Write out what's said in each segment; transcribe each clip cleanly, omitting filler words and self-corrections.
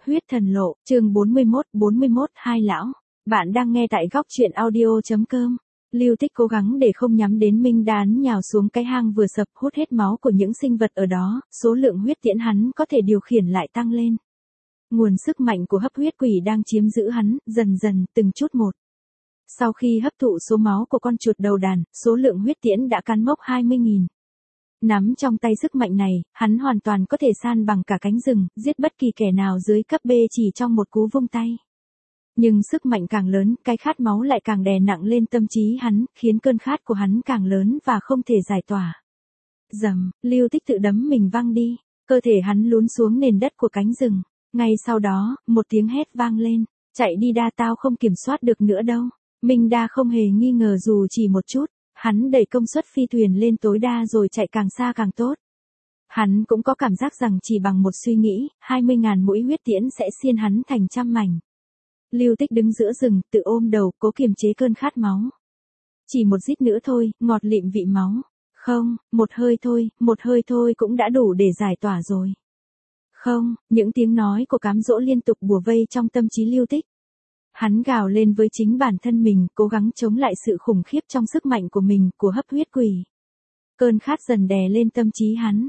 Huyết thần lộ, chương 41, hai lão. Bạn đang nghe tại góc truyện audio.com. Lưu Tích cố gắng để không nhắm đến Minh Đán nhào xuống cái hang vừa sập, hút hết máu của những sinh vật ở đó, số lượng huyết tiễn hắn có thể điều khiển lại tăng lên. Nguồn sức mạnh của hấp huyết quỷ đang chiếm giữ hắn, dần dần, từng chút một. Sau khi hấp thụ số máu của con chuột đầu đàn, số lượng huyết tiễn đã cán mốc 20.000. Nắm trong tay sức mạnh này, hắn hoàn toàn có thể san bằng cả cánh rừng, giết bất kỳ kẻ nào dưới cấp B chỉ trong một cú vung tay. Nhưng sức mạnh càng lớn, cái khát máu lại càng đè nặng lên tâm trí hắn, khiến cơn khát của hắn càng lớn và không thể giải tỏa. Dầm, Lưu Tích tự đấm mình văng đi, cơ thể hắn lún xuống nền đất của cánh rừng. Ngay sau đó, một tiếng hét vang lên, chạy đi đa, tao không kiểm soát được nữa đâu. Minh Đa không hề nghi ngờ dù chỉ một chút. Hắn đẩy công suất phi thuyền lên tối đa rồi chạy càng xa càng tốt. Hắn cũng có cảm giác rằng chỉ bằng một suy nghĩ, 20.000 mũi huyết tiễn sẽ xiên hắn thành trăm mảnh. Lưu Tích đứng giữa rừng, tự ôm đầu, cố kiềm chế cơn khát máu. Chỉ một rít nữa thôi, ngọt lịm vị máu. Không, một hơi thôi cũng đã đủ để giải tỏa rồi. Không, những tiếng nói của cám dỗ liên tục bủa vây trong tâm trí Lưu Tích. Hắn gào lên với chính bản thân mình, cố gắng chống lại sự khủng khiếp trong sức mạnh của mình, của hấp huyết quỷ. Cơn khát dần đè lên tâm trí hắn.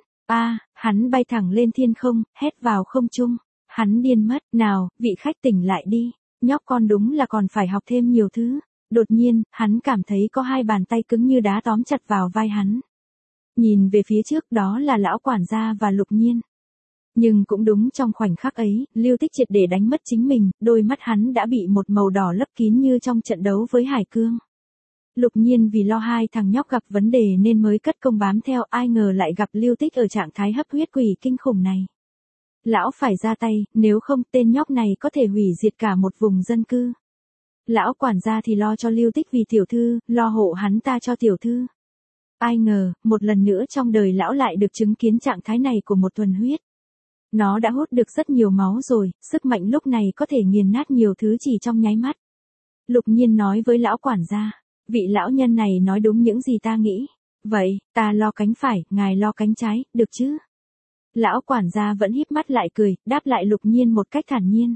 Hắn bay thẳng lên thiên không, hét vào không trung. Hắn điên mất, nào, vị khách tỉnh lại đi. Nhóc con đúng là còn phải học thêm nhiều thứ. Đột nhiên, hắn cảm thấy có hai bàn tay cứng như đá tóm chặt vào vai hắn. Nhìn về phía trước, đó là lão quản gia và Lục Nhiên. Nhưng cũng đúng trong khoảnh khắc ấy, Lưu Tích triệt để đánh mất chính mình, đôi mắt hắn đã bị một màu đỏ lấp kín như trong trận đấu với Hải Cương. Lục Nhiên vì lo hai thằng nhóc gặp vấn đề nên mới cất công bám theo, ai ngờ lại gặp Lưu Tích ở trạng thái hấp huyết quỷ kinh khủng này. Lão phải ra tay, nếu không tên nhóc này có thể hủy diệt cả một vùng dân cư. Lão quản gia thì lo cho Lưu Tích vì tiểu thư, lo hộ hắn ta cho tiểu thư. Ai ngờ, một lần nữa trong đời lão lại được chứng kiến trạng thái này của một thuần huyết. Nó đã hút được rất nhiều máu rồi, sức mạnh lúc này có thể nghiền nát nhiều thứ chỉ trong nháy mắt. Lục Nhiên nói với lão quản gia, vị lão nhân này nói đúng những gì ta nghĩ. Vậy, ta lo cánh phải, ngài lo cánh trái, được chứ? Lão quản gia vẫn híp mắt lại cười, đáp lại Lục Nhiên một cách thản nhiên.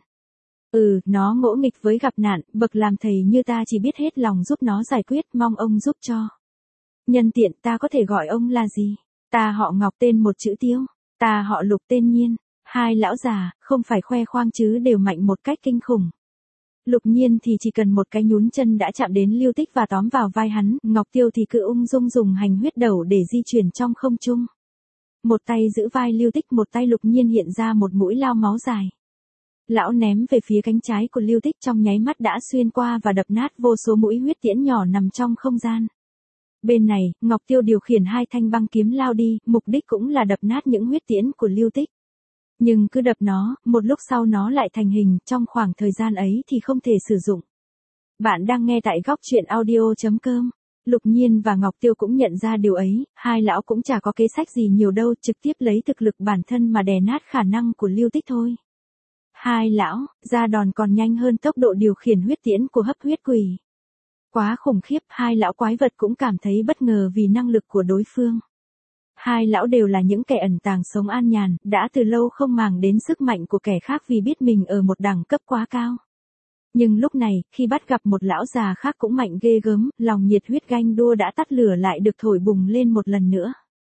Nó ngỗ nghịch với gặp nạn, bậc làm thầy như ta chỉ biết hết lòng giúp nó giải quyết, mong ông giúp cho. Nhân tiện ta có thể gọi ông là gì? Ta họ Ngọc tên một chữ Tiêu, ta họ Lục tên Nhiên. Hai lão già, không phải khoe khoang chứ đều mạnh một cách kinh khủng. Lục Nhiên thì chỉ cần một cái nhún chân đã chạm đến Lưu Tích và tóm vào vai hắn, Ngọc Tiêu thì cứ ung dung dùng hành huyết đầu để di chuyển trong không trung. Một tay giữ vai Lưu Tích, một tay Lục Nhiên hiện ra một mũi lao máu dài. Lão ném về phía cánh trái của Lưu Tích, trong nháy mắt đã xuyên qua và đập nát vô số mũi huyết tiễn nhỏ nằm trong không gian. Bên này, Ngọc Tiêu điều khiển hai thanh băng kiếm lao đi, mục đích cũng là đập nát những huyết tiễn của Lưu Tích. Nhưng cứ đập nó, một lúc sau nó lại thành hình, trong khoảng thời gian ấy thì không thể sử dụng. Bạn đang nghe tại góc truyện audio.com. Lục Nhiên và Ngọc Tiêu cũng nhận ra điều ấy, hai lão cũng chả có kế sách gì nhiều đâu, trực tiếp lấy thực lực bản thân mà đè nát khả năng của Lưu Tích thôi. Hai lão, ra đòn còn nhanh hơn tốc độ điều khiển huyết tiễn của hấp huyết quỷ. Quá khủng khiếp, hai lão quái vật cũng cảm thấy bất ngờ vì năng lực của đối phương. Hai lão đều là những kẻ ẩn tàng sống an nhàn, đã từ lâu không màng đến sức mạnh của kẻ khác vì biết mình ở một đẳng cấp quá cao. Nhưng lúc này, khi bắt gặp một lão già khác cũng mạnh ghê gớm, lòng nhiệt huyết ganh đua đã tắt lửa lại được thổi bùng lên một lần nữa.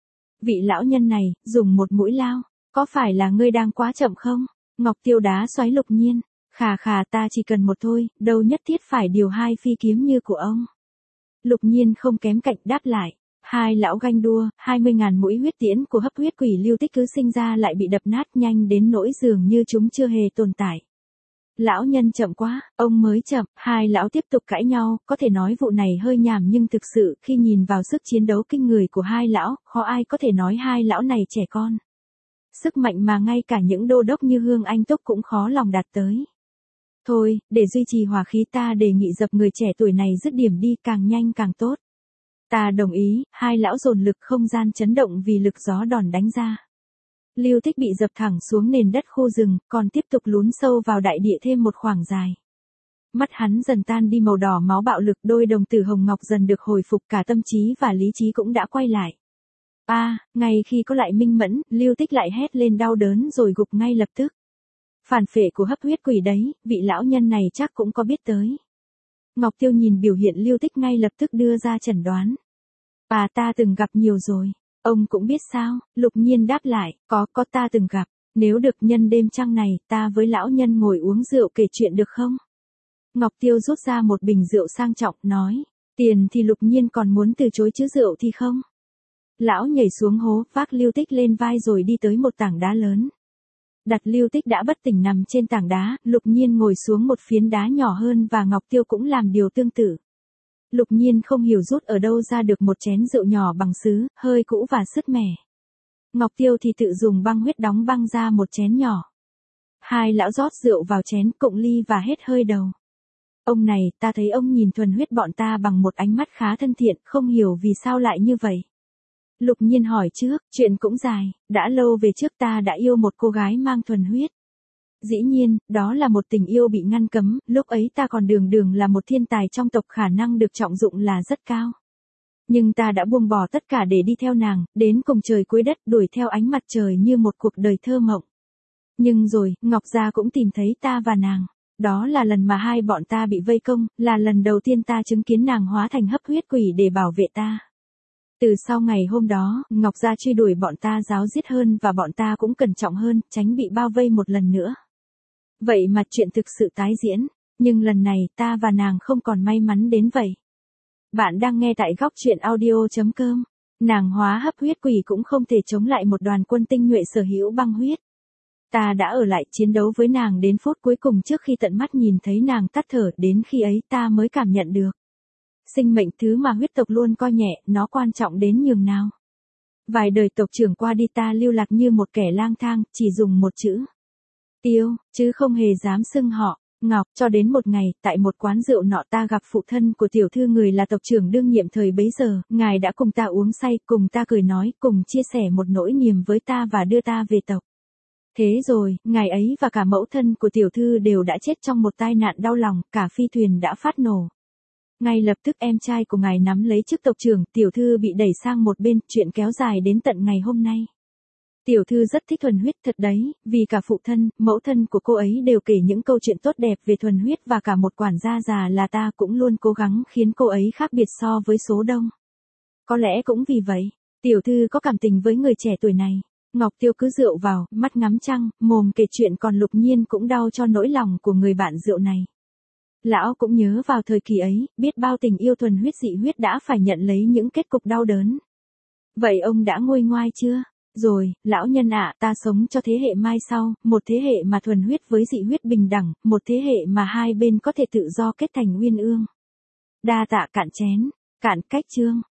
Vị lão nhân này, dùng một mũi lao, có phải là ngươi đang quá chậm không? Ngọc Tiêu đá xoáy Lục Nhiên, khà ta chỉ cần một thôi, đâu nhất thiết phải điều hai phi kiếm như của ông. Lục Nhiên không kém cạnh đáp lại. Hai lão ganh đua, 20.000 mũi huyết tiễn của hấp huyết quỷ Lưu Tích cứ sinh ra lại bị đập nát nhanh đến nỗi dường như chúng chưa hề tồn tại. Lão nhân chậm quá, ông mới chậm, hai lão tiếp tục cãi nhau, có thể nói vụ này hơi nhảm nhưng thực sự khi nhìn vào sức chiến đấu kinh người của hai lão, khó ai có thể nói hai lão này trẻ con. Sức mạnh mà ngay cả những đô đốc như Hương Anh Túc cũng khó lòng đạt tới. Thôi, để duy trì hòa khí ta đề nghị dập người trẻ tuổi này dứt điểm đi, càng nhanh càng tốt. Ta đồng ý, hai lão dồn lực, không gian chấn động vì lực gió đòn đánh ra. Lưu Tích bị dập thẳng xuống nền đất khu rừng, còn tiếp tục lún sâu vào đại địa thêm một khoảng dài. Mắt hắn dần tan đi màu đỏ máu bạo lực, đôi đồng tử hồng ngọc dần được hồi phục, cả tâm trí và lý trí cũng đã quay lại. Ngay khi có lại minh mẫn, Lưu Tích lại hét lên đau đớn rồi gục ngay lập tức. Phản phệ của hấp huyết quỷ đấy, vị lão nhân này chắc cũng có biết tới. Ngọc Tiêu nhìn biểu hiện Lưu Tích ngay lập tức đưa ra chẩn đoán. Bà ta từng gặp nhiều rồi. Ông cũng biết sao? Lục Nhiên đáp lại, có ta từng gặp. Nếu được nhân đêm trăng này, ta với lão nhân ngồi uống rượu kể chuyện được không? Ngọc Tiêu rút ra một bình rượu sang trọng, nói. Tiền thì Lục Nhiên còn muốn từ chối chứ rượu thì không. Lão nhảy xuống hố, vác Lưu Tích lên vai rồi đi tới một tảng đá lớn. Đặt Lưu Tích đã bất tỉnh nằm trên tảng đá, Lục Nhiên ngồi xuống một phiến đá nhỏ hơn và Ngọc Tiêu cũng làm điều tương tự. Lục Nhiên không hiểu rút ở đâu ra được một chén rượu nhỏ bằng sứ, hơi cũ và sứt mẻ. Ngọc Tiêu thì tự dùng băng huyết đóng băng ra một chén nhỏ. Hai lão rót rượu vào chén, cụng ly và hết hơi đầu. Ông này, ta thấy ông nhìn thuần huyết bọn ta bằng một ánh mắt khá thân thiện, không hiểu vì sao lại như vậy. Lục Nhiên hỏi trước, chuyện cũng dài, đã lâu về trước ta đã yêu một cô gái mang thuần huyết. Dĩ nhiên, đó là một tình yêu bị ngăn cấm, lúc ấy ta còn đường là một thiên tài trong tộc, khả năng được trọng dụng là rất cao. Nhưng ta đã buông bỏ tất cả để đi theo nàng, đến cùng trời cuối đất, đuổi theo ánh mặt trời như một cuộc đời thơ mộng. Nhưng rồi, Ngọc Gia cũng tìm thấy ta và nàng. Đó là lần mà hai bọn ta bị vây công, là lần đầu tiên ta chứng kiến nàng hóa thành hấp huyết quỷ để bảo vệ ta. Từ sau ngày hôm đó, Ngọc Gia truy đuổi bọn ta ráo riết hơn và bọn ta cũng cẩn trọng hơn, tránh bị bao vây một lần nữa. Vậy mà chuyện thực sự tái diễn, nhưng lần này ta và nàng không còn may mắn đến vậy. Bạn đang nghe tại góc truyện audio.com. Nàng hóa hấp huyết quỷ cũng không thể chống lại một đoàn quân tinh nhuệ sở hữu băng huyết. Ta đã ở lại chiến đấu với nàng đến phút cuối cùng trước khi tận mắt nhìn thấy nàng tắt thở, đến khi ấy ta mới cảm nhận được. Sinh mệnh, thứ mà huyết tộc luôn coi nhẹ, nó quan trọng đến nhường nào. Vài đời tộc trưởng qua đi ta lưu lạc như một kẻ lang thang, chỉ dùng một chữ. Tiêu, chứ không hề dám xưng họ. Ngọc, cho đến một ngày, tại một quán rượu nọ ta gặp phụ thân của tiểu thư, người là tộc trưởng đương nhiệm thời bấy giờ, ngài đã cùng ta uống say, cùng ta cười nói, cùng chia sẻ một nỗi niềm với ta và đưa ta về tộc. Thế rồi, ngài ấy và cả mẫu thân của tiểu thư đều đã chết trong một tai nạn đau lòng, cả phi thuyền đã phát nổ. Ngay lập tức em trai của ngài nắm lấy chức tộc trưởng, tiểu thư bị đẩy sang một bên, chuyện kéo dài đến tận ngày hôm nay. Tiểu thư rất thích thuần huyết thật đấy, vì cả phụ thân, mẫu thân của cô ấy đều kể những câu chuyện tốt đẹp về thuần huyết và cả một quản gia già là ta cũng luôn cố gắng khiến cô ấy khác biệt so với số đông. Có lẽ cũng vì vậy, tiểu thư có cảm tình với người trẻ tuổi này. Ngọc Tiêu cứ rượu vào, mắt ngắm trăng, mồm kể chuyện, còn Lục Nhiên cũng đau cho nỗi lòng của người bạn rượu này. Lão cũng nhớ vào thời kỳ ấy, biết bao tình yêu thuần huyết dị huyết đã phải nhận lấy những kết cục đau đớn. Vậy ông đã nguôi ngoai chưa? Rồi, lão nhân ạ, ta sống cho thế hệ mai sau, một thế hệ mà thuần huyết với dị huyết bình đẳng, một thế hệ mà hai bên có thể tự do kết thành uyên ương. Đa tạ, cạn chén, cạn cách chương.